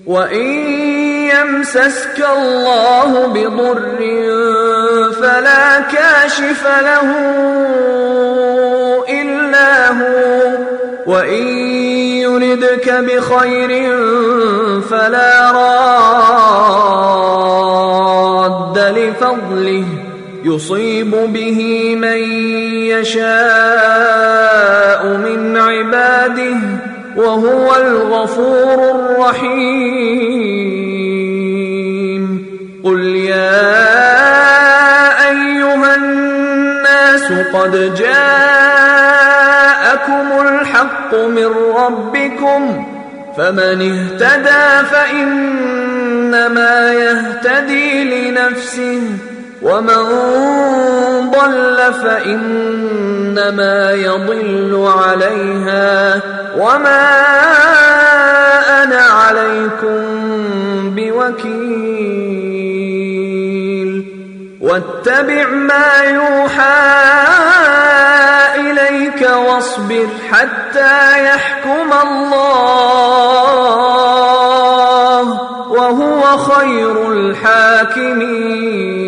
وإن يمسسك الله بضر فلا كاشف له إلا هو، وإن يردك بخير فلا راد لفضله يصيب به من يشاء من عباده وهو الغفور الرحيم. قل يا أيها الناس قد جاءكم الحق من ربكم، فمن اهتدى فإنما يهتدي لنفسه، ومن ضل فإنما يضل عليها، وما أنا عليكم بوكيل. واتبع ما يوحى إليك واصبر حتى يحكم الله، وهو خير الحاكمين.